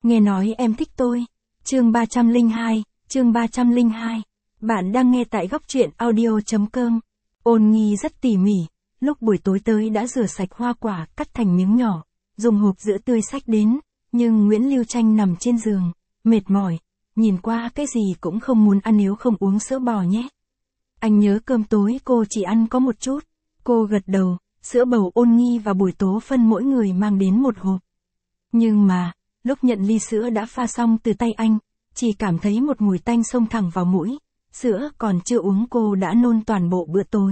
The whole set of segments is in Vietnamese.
Nghe nói em thích tôi. Chương 302, chương 302. Bạn đang nghe tại góc truyện audio.com. Ôn Nhi rất tỉ mỉ, lúc buổi tối tới đã rửa sạch hoa quả, cắt thành miếng nhỏ, dùng hộp sữa tươi xách đến, nhưng Nguyễn Lưu Tranh nằm trên giường, mệt mỏi, nhìn qua cái gì cũng không muốn ăn nếu không uống sữa bò nhé. Anh nhớ cơm tối cô chỉ ăn có một chút. Cô gật đầu, sữa bầu Ôn Nhi và Bùi Tố Phân mỗi người mang đến một hộp. Nhưng mà, lúc nhận ly sữa đã pha xong từ tay anh, chỉ cảm thấy một mùi tanh xông thẳng vào mũi, sữa còn chưa uống cô đã nôn toàn bộ bữa tối.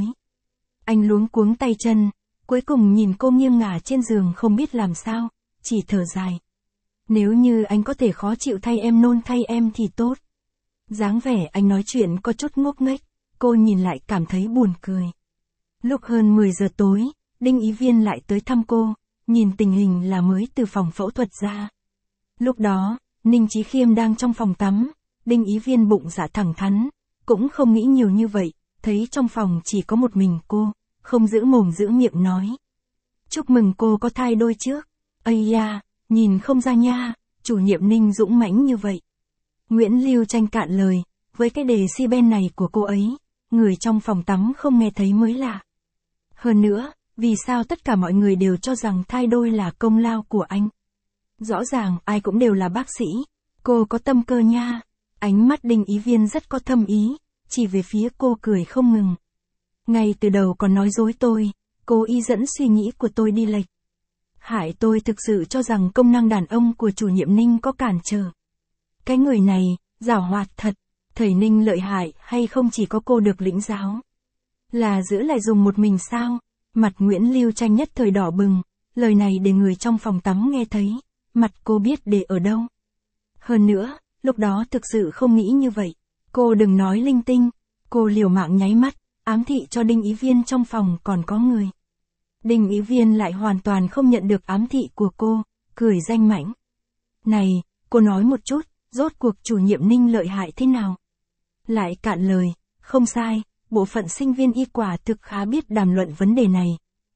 Anh luống cuống tay chân, cuối cùng nhìn cô nghiêng ngả trên giường không biết làm sao, chỉ thở dài. Nếu như anh có thể khó chịu thay em nôn thay em thì tốt. Dáng vẻ anh nói chuyện có chút ngốc nghếch, cô nhìn lại cảm thấy buồn cười. Lúc hơn 10 giờ tối, Đinh Ý Viên lại tới thăm cô, nhìn tình hình là mới từ phòng phẫu thuật ra. Lúc đó, Ninh Chí Khiêm đang trong phòng tắm, Đinh Ý Viên bụng dạ thẳng thắn, cũng không nghĩ nhiều như vậy, thấy trong phòng chỉ có một mình cô, không giữ mồm giữ miệng nói. Chúc mừng cô có thai đôi trước. Ây da, nhìn không ra nha, chủ nhiệm Ninh dũng mãnh như vậy. Nguyễn Lưu Tranh cạn lời, với cái đề si ben này của cô ấy, người trong phòng tắm không nghe thấy mới lạ. Hơn nữa, vì sao tất cả mọi người đều cho rằng thai đôi là công lao của anh? Rõ ràng ai cũng đều là bác sĩ, cô có tâm cơ nha. Ánh mắt Đinh Ý Viên rất có thâm ý, chỉ về phía cô cười không ngừng. Ngay từ đầu còn nói dối tôi, cố ý dẫn suy nghĩ của tôi đi lệch. Hại tôi thực sự cho rằng công năng đàn ông của chủ nhiệm Ninh có cản trở. Cái người này, giảo hoạt thật, thầy Ninh lợi hại hay không chỉ có cô được lĩnh giáo. Là giữ lại dùng một mình sao? Mặt Nguyễn Lưu Tranh nhất thời đỏ bừng, lời này để người trong phòng tắm nghe thấy, mặt cô biết để ở đâu. Hơn nữa, lúc đó thực sự không nghĩ như vậy, cô đừng nói linh tinh, cô liều mạng nháy mắt, ám thị cho Đinh Ý Viên trong phòng còn có người. Đinh Ý Viên lại hoàn toàn không nhận được ám thị của cô, cười danh mãnh. Này, cô nói một chút, rốt cuộc chủ nhiệm Ninh lợi hại thế nào? Lại cạn lời, không sai, bộ phận sinh viên y quả thực khá biết đàm luận vấn đề này.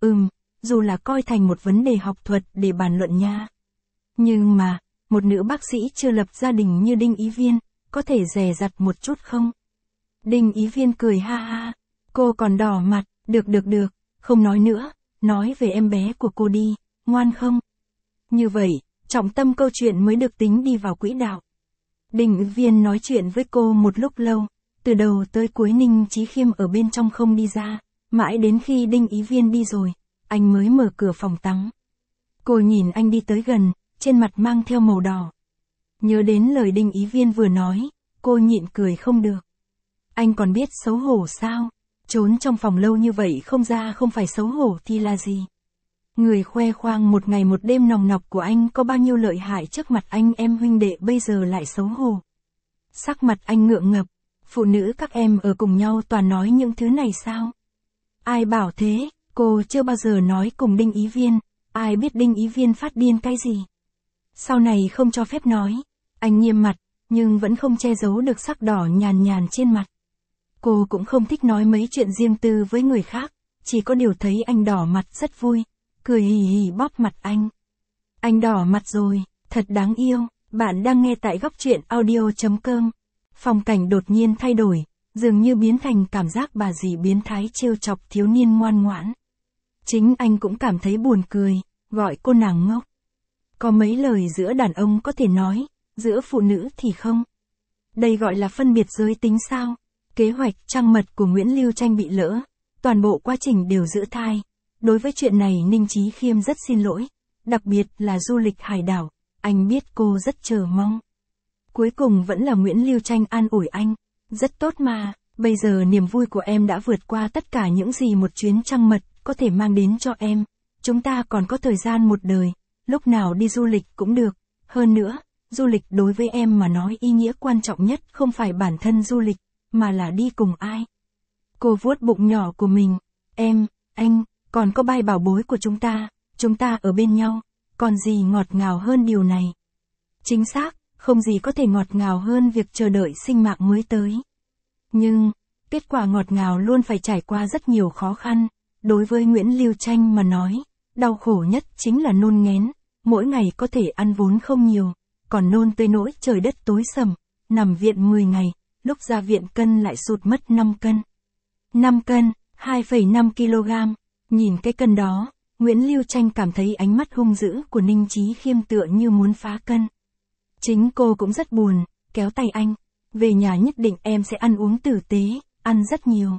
Dù là coi thành một vấn đề học thuật để bàn luận nha. Nhưng mà, một nữ bác sĩ chưa lập gia đình như Đinh Ý Viên, có thể dè dặt một chút không? Đinh Ý Viên cười ha ha, cô còn đỏ mặt, được, không nói nữa, nói về em bé của cô đi, ngoan không? Như vậy, trọng tâm câu chuyện mới được tính đi vào quỹ đạo. Đinh Ý Viên nói chuyện với cô một lúc lâu, từ đầu tới cuối Ninh Chí Khiêm ở bên trong không đi ra, mãi đến khi Đinh Ý Viên đi rồi, anh mới mở cửa phòng tắm. Cô nhìn anh đi tới gần, trên mặt mang theo màu đỏ. Nhớ đến lời Đinh Ý Viên vừa nói, cô nhịn cười không được. Anh còn biết xấu hổ sao? Trốn trong phòng lâu như vậy không ra không phải xấu hổ thì là gì? Người khoe khoang một ngày một đêm nòng nọc của anh có bao nhiêu lợi hại trước mặt anh em huynh đệ bây giờ lại xấu hổ. Sắc mặt anh ngượng ngập, phụ nữ các em ở cùng nhau toàn nói những thứ này sao? Ai bảo thế, cô chưa bao giờ nói cùng Đinh Ý Viên, ai biết Đinh Ý Viên phát điên cái gì? Sau này không cho phép nói, anh nghiêm mặt, nhưng vẫn không che giấu được sắc đỏ nhàn nhàn trên mặt. Cô cũng không thích nói mấy chuyện riêng tư với người khác, chỉ có điều thấy anh đỏ mặt rất vui, cười hì hì bóp mặt anh. Anh đỏ mặt rồi, thật đáng yêu, bạn đang nghe tại góc truyện audio.com. Phong cảnh đột nhiên thay đổi, dường như biến thành cảm giác bà dì biến thái trêu chọc thiếu niên ngoan ngoãn. Chính anh cũng cảm thấy buồn cười, gọi cô nàng ngốc. Có mấy lời giữa đàn ông có thể nói, giữa phụ nữ thì không. Đây gọi là phân biệt giới tính sao? Kế hoạch trăng mật của Nguyễn Lưu Tranh bị lỡ, toàn bộ quá trình đều giữ thai. Đối với chuyện này Ninh Chí Khiêm rất xin lỗi, đặc biệt là du lịch hải đảo, anh biết cô rất chờ mong. Cuối cùng vẫn là Nguyễn Lưu Tranh an ủi anh, rất tốt mà, bây giờ niềm vui của em đã vượt qua tất cả những gì một chuyến trăng mật có thể mang đến cho em. Chúng ta còn có thời gian một đời, lúc nào đi du lịch cũng được. Hơn nữa, du lịch đối với em mà nói ý nghĩa quan trọng nhất không phải bản thân du lịch, mà là đi cùng ai. Cô vuốt bụng nhỏ của mình, em, anh, còn có bai bảo bối của chúng ta ở bên nhau, còn gì ngọt ngào hơn điều này. Chính xác, không gì có thể ngọt ngào hơn việc chờ đợi sinh mạng mới tới. Nhưng, kết quả ngọt ngào luôn phải trải qua rất nhiều khó khăn. Đối với Nguyễn Lưu Tranh mà nói, đau khổ nhất chính là nôn nghén, mỗi ngày có thể ăn vốn không nhiều, còn nôn tới nỗi trời đất tối sầm, nằm viện 10 ngày, lúc ra viện cân lại sụt mất 5 cân. 5 cân, 2,5 kg, nhìn cái cân đó, Nguyễn Lưu Tranh cảm thấy ánh mắt hung dữ của Ninh Chí Khiêm tựa như muốn phá cân. Chính cô cũng rất buồn, kéo tay anh, về nhà nhất định em sẽ ăn uống tử tế, ăn rất nhiều.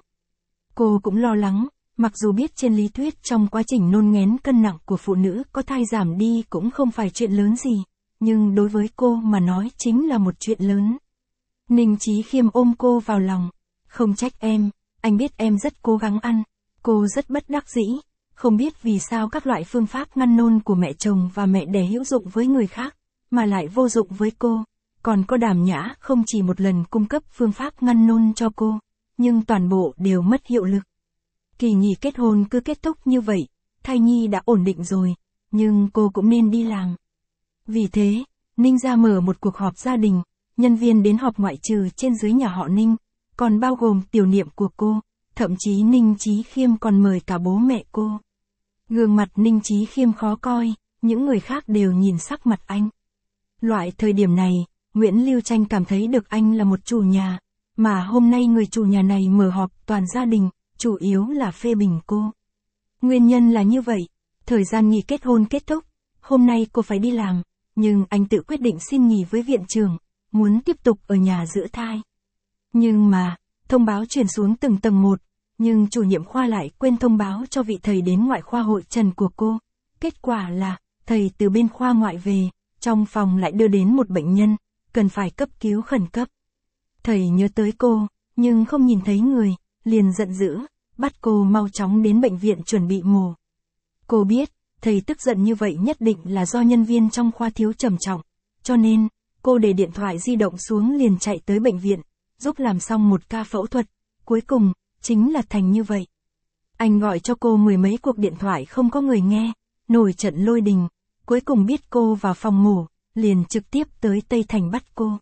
Cô cũng lo lắng, mặc dù biết trên lý thuyết trong quá trình nôn nghén cân nặng của phụ nữ có thai giảm đi cũng không phải chuyện lớn gì, nhưng đối với cô mà nói chính là một chuyện lớn. Ninh Chí Khiêm ôm cô vào lòng, không trách em, anh biết em rất cố gắng ăn. Cô rất bất đắc dĩ, không biết vì sao các loại phương pháp ngăn nôn của mẹ chồng và mẹ đẻ hữu dụng với người khác, mà lại vô dụng với cô. Còn có Đàm Nhã không chỉ một lần cung cấp phương pháp ngăn nôn cho cô, nhưng toàn bộ đều mất hiệu lực. Kỳ nghỉ kết hôn cứ kết thúc như vậy, thai nhi đã ổn định rồi, nhưng cô cũng nên đi làm. Vì thế, Ninh gia mở một cuộc họp gia đình, nhân viên đến họp ngoại trừ trên dưới nhà họ Ninh, còn bao gồm tiểu niệm của cô, thậm chí Ninh Chí Khiêm còn mời cả bố mẹ cô. Gương mặt Ninh Chí Khiêm khó coi, những người khác đều nhìn sắc mặt anh. Loại thời điểm này, Nguyễn Lưu Tranh cảm thấy được anh là một chủ nhà, mà hôm nay người chủ nhà này mở họp toàn gia đình, chủ yếu là phê bình cô. Nguyên nhân là như vậy, thời gian nghỉ kết hôn kết thúc, hôm nay cô phải đi làm, nhưng anh tự quyết định xin nghỉ với viện trưởng, muốn tiếp tục ở nhà giữ thai. Nhưng mà, thông báo truyền xuống từng tầng một, nhưng chủ nhiệm khoa lại quên thông báo cho vị thầy đến ngoại khoa hội trần của cô. Kết quả là, thầy từ bên khoa ngoại về, trong phòng lại đưa đến một bệnh nhân, cần phải cấp cứu khẩn cấp. Thầy nhớ tới cô, nhưng không nhìn thấy người, liền giận dữ, bắt cô mau chóng đến bệnh viện chuẩn bị mổ. Cô biết, thầy tức giận như vậy nhất định là do nhân viên trong khoa thiếu trầm trọng, cho nên, cô để điện thoại di động xuống liền chạy tới bệnh viện, giúp làm xong một ca phẫu thuật, cuối cùng, chính là thành như vậy. Anh gọi cho cô 10 mấy cuộc điện thoại không có người nghe, nổi trận lôi đình, cuối cùng biết cô vào phòng mổ, liền trực tiếp tới Tây Thành bắt cô.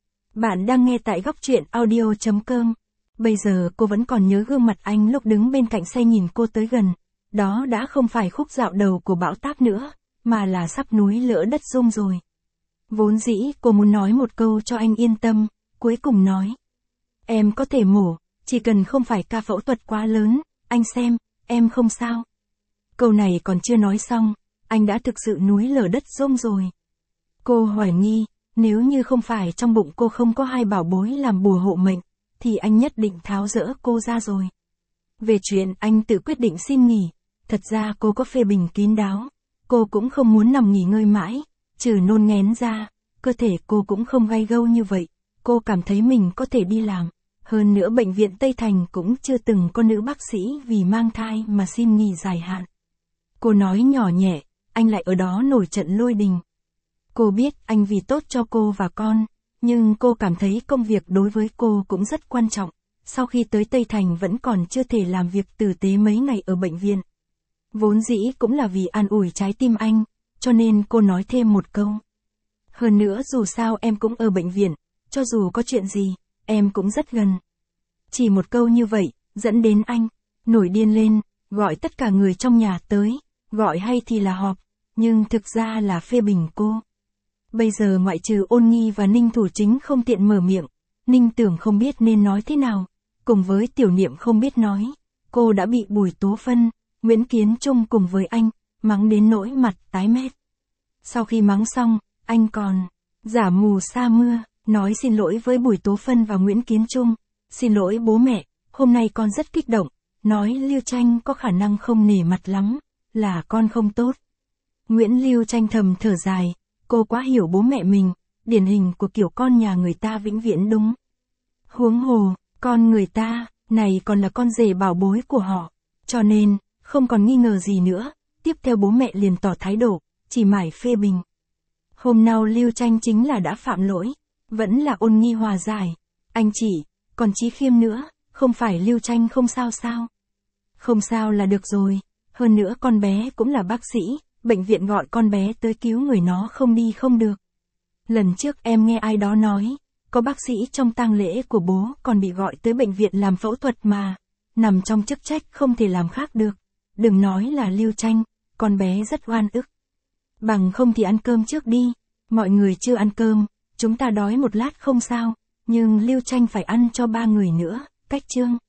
Bạn đang nghe tại góc truyện audio.com. Bây giờ cô vẫn còn nhớ gương mặt anh lúc đứng bên cạnh xe nhìn cô tới gần, đó đã không phải khúc dạo đầu của bão táp nữa, mà là sắp núi lỡ đất rung rồi. Vốn dĩ cô muốn nói một câu cho anh yên tâm, cuối cùng nói. Em có thể mổ, chỉ cần không phải ca phẫu thuật quá lớn, anh xem, em không sao. Câu này còn chưa nói xong, anh đã thực sự núi lở đất rung rồi. Cô hoài nghi, nếu như không phải trong bụng cô không có hai bảo bối làm bùa hộ mệnh, thì anh nhất định tháo dỡ cô ra rồi. Về chuyện anh tự quyết định xin nghỉ, thật ra cô có phê bình kín đáo. Cô cũng không muốn nằm nghỉ ngơi mãi, trừ nôn nghén ra, cơ thể cô cũng không gay gâu như vậy. Cô cảm thấy mình có thể đi làm. Hơn nữa bệnh viện Tây Thành cũng chưa từng có nữ bác sĩ vì mang thai mà xin nghỉ dài hạn. Cô nói nhỏ nhẹ, anh lại ở đó nổi trận lôi đình. Cô biết anh vì tốt cho cô và con, nhưng cô cảm thấy công việc đối với cô cũng rất quan trọng. Sau khi tới Tây Thành vẫn còn chưa thể làm việc tử tế mấy ngày ở bệnh viện. Vốn dĩ cũng là vì an ủi trái tim anh, cho nên cô nói thêm một câu. Hơn nữa dù sao em cũng ở bệnh viện, cho dù có chuyện gì, em cũng rất gần. Chỉ một câu như vậy, dẫn đến anh, nổi điên lên, gọi tất cả người trong nhà tới, gọi hay thì là họp, nhưng thực ra là phê bình cô. Bây giờ ngoại trừ Ôn Nghi và Ninh Thủ Chính không tiện mở miệng, Ninh Tưởng không biết nên nói thế nào, cùng với Tiểu Niệm không biết nói, cô đã bị Bùi Tố Phân, Nguyễn Kiến Trung cùng với anh, mắng đến nỗi mặt tái mét. Sau khi mắng xong, anh còn giả mù sa mưa, nói xin lỗi với Bùi Tố Phân và Nguyễn Kiến Trung, xin lỗi bố mẹ, hôm nay con rất kích động, nói Lưu Tranh có khả năng không nể mặt lắm, là con không tốt. Nguyễn Lưu Tranh thầm thở dài, cô quá hiểu bố mẹ mình, điển hình của kiểu con nhà người ta vĩnh viễn đúng. Huống hồ, con người ta, này còn là con rể bảo bối của họ, cho nên, không còn nghi ngờ gì nữa, tiếp theo bố mẹ liền tỏ thái độ, chỉ mải phê bình. Hôm nào Lưu Tranh chính là đã phạm lỗi, vẫn là Ôn Nghi hòa giải, anh chỉ, còn Chí Khiêm nữa, không phải Lưu Tranh không sao sao. Không sao là được rồi, hơn nữa con bé cũng là bác sĩ, bệnh viện gọi con bé tới cứu người nó không đi không được. Lần trước em nghe ai đó nói, có bác sĩ trong tang lễ của bố còn bị gọi tới bệnh viện làm phẫu thuật mà, nằm trong chức trách không thể làm khác được. Đừng nói là Lưu Tranh, con bé rất oan ức. Bằng không thì ăn cơm trước đi, Mọi người chưa ăn cơm, chúng ta đói một lát không sao, nhưng Lưu Tranh phải ăn cho 3 người nữa, cách chương.